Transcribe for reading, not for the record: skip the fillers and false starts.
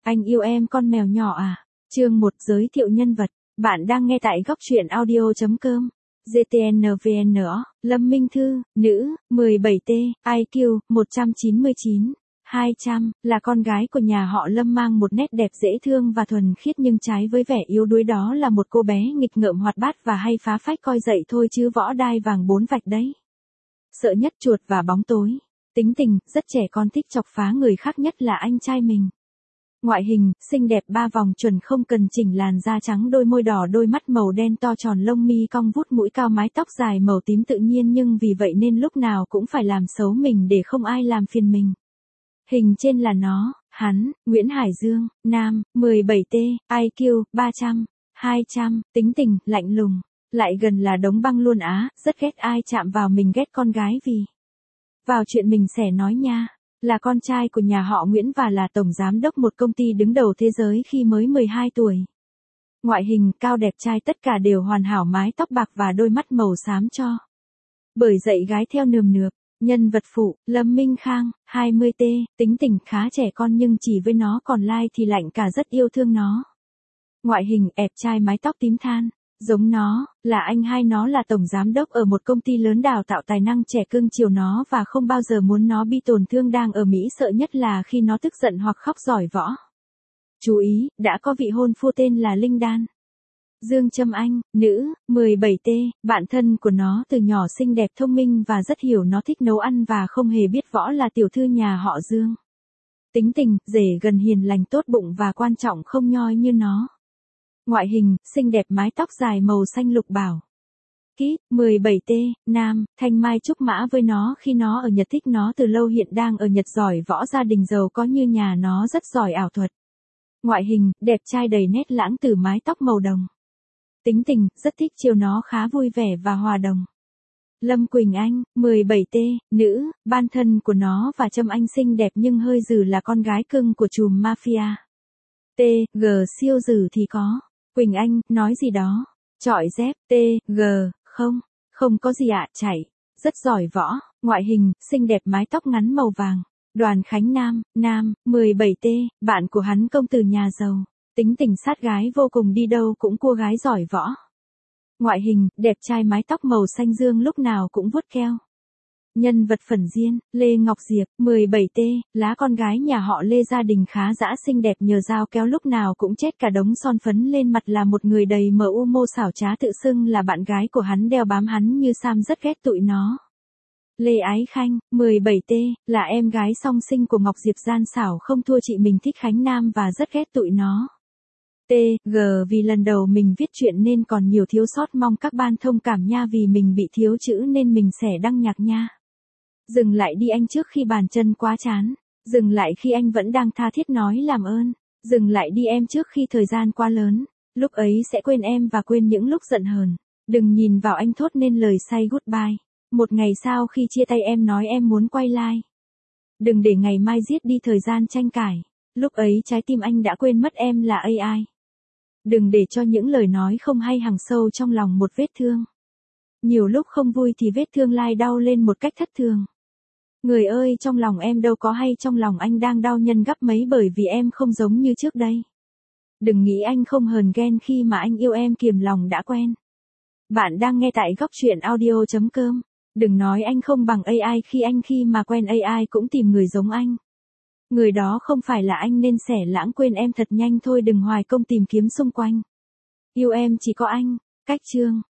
Anh yêu em con mèo nhỏ à? Chương 1 giới thiệu nhân vật. Bạn đang nghe tại góc truyện audio.com. GTNVN. Lâm Minh Thư, nữ, 17T, IQ, 199, 200, là con gái của nhà họ Lâm, mang một nét đẹp dễ thương và thuần khiết, nhưng trái với vẻ yếu đuối đó là một cô bé nghịch ngợm, hoạt bát và hay phá phách, coi dậy thôi chứ võ đai vàng 4 vạch đấy. Sợ nhất chuột và bóng tối. Tính tình, rất trẻ con, thích chọc phá người khác, nhất là anh trai mình. Ngoại hình, xinh đẹp 3 vòng chuẩn, không cần chỉnh, làn da trắng, đôi môi đỏ, đôi mắt màu đen to tròn, lông mi cong vút, mũi cao, mái tóc dài màu tím tự nhiên, nhưng vì vậy nên lúc nào cũng phải làm xấu mình để không ai làm phiền mình. Hình trên là nó, hắn, Nguyễn Hải Dương, nam, 17T, IQ, 300, 200, tính tình, lạnh lùng, lại gần là đống băng luôn á, rất ghét ai chạm vào mình, ghét con gái vì. Vào chuyện mình sẽ nói nha. Là con trai của nhà họ Nguyễn và là tổng giám đốc một công ty đứng đầu thế giới khi mới 12 tuổi. Ngoại hình, cao đẹp trai, tất cả đều hoàn hảo, mái tóc bạc và đôi mắt màu xám cho. Bởi dạy gái theo nườm nượp. Nhân vật phụ, Lâm Minh Khang, 20T, tính tình khá trẻ con nhưng chỉ với nó, còn lai thì lạnh cả, rất yêu thương nó. Ngoại hình, đẹp trai, mái tóc tím than. Giống nó, là anh hai nó là tổng giám đốc ở một công ty lớn đào tạo tài năng trẻ, cưng chiều nó và không bao giờ muốn nó bị tổn thương. Đang ở Mỹ, sợ nhất là khi nó tức giận hoặc khóc. Giỏi võ. Chú ý, đã có vị hôn phu tên là Linh Đan. Dương Trâm Anh, nữ, 17T, bạn thân của nó từ nhỏ, xinh đẹp, thông minh và rất hiểu nó, thích nấu ăn và không hề biết võ, là tiểu thư nhà họ Dương. Tính tình, dễ gần, hiền lành, tốt bụng và quan trọng, không nhoi như nó. Ngoại hình, xinh đẹp, mái tóc dài màu xanh lục bảo. Kít, 17T, nam, thanh mai trúc mã với nó khi nó ở Nhật, thích nó từ lâu, hiện đang ở Nhật. Giỏi võ, gia đình giàu có như nhà nó, rất giỏi ảo thuật. Ngoại hình, đẹp trai, đầy nét lãng tử, mái tóc màu đồng. Tính tình, rất thích chiều nó, khá vui vẻ và hòa đồng. Lâm Quỳnh Anh, 17T, nữ, ban thân của nó và Trâm Anh, xinh đẹp nhưng hơi dừ, là con gái cưng của trùm mafia. T, G, siêu dừ thì có. Quỳnh Anh, nói gì đó. Chọi dép, T, G, không có gì ạ, chạy. Rất giỏi võ, ngoại hình, xinh đẹp, mái tóc ngắn màu vàng. Đoàn Khánh Nam, 17T, bạn của hắn, công tử nhà giàu. Tính tình sát gái vô cùng, đi đâu cũng cua gái, giỏi võ. Ngoại hình, đẹp trai, mái tóc màu xanh dương, lúc nào cũng vuốt keo. Nhân vật phản diện, Lê Ngọc Diệp, 17T, lá con gái nhà họ Lê, gia đình khá dã, xinh đẹp, nhờ dao kéo lúc nào cũng chết cả đống son phấn lên mặt, là một người đầy mưu xảo trá, tự xưng là bạn gái của hắn, đeo bám hắn như Sam, rất ghét tụi nó. Lê Ái Khanh, 17T, là em gái song sinh của Ngọc Diệp, gian xảo không thua chị mình, thích Khánh Nam và rất ghét tụi nó. T, G, vì lần đầu mình viết chuyện nên còn nhiều thiếu sót, mong các bạn thông cảm nha, vì mình bị thiếu chữ nên mình sẽ đăng nhạc nha. Dừng lại đi anh, trước khi bàn chân quá chán. Dừng lại khi anh vẫn đang tha thiết nói làm ơn. Dừng lại đi em, trước khi thời gian quá lớn. Lúc ấy sẽ quên em và quên những lúc giận hờn. Đừng nhìn vào anh, thốt nên lời say goodbye. Một ngày sau khi chia tay em nói em muốn quay lại. Đừng để ngày mai giết đi thời gian tranh cãi. Lúc ấy trái tim anh đã quên mất em là AI. Đừng để cho những lời nói không hay hằn sâu trong lòng một vết thương. Nhiều lúc không vui thì vết thương lai đau lên một cách thất thường. Người ơi, trong lòng em đâu có hay, trong lòng anh đang đau nhân gấp mấy, bởi vì em không giống như trước đây. Đừng nghĩ anh không hờn ghen khi mà anh yêu em, kiềm lòng đã quen. Bạn đang nghe tại góc truyện audio.com. Đừng nói anh không bằng AI, khi mà quen AI cũng tìm người giống anh. Người đó không phải là anh nên sẽ lãng quên em thật nhanh thôi, đừng hoài công tìm kiếm xung quanh. Yêu em chỉ có anh. Cách chương.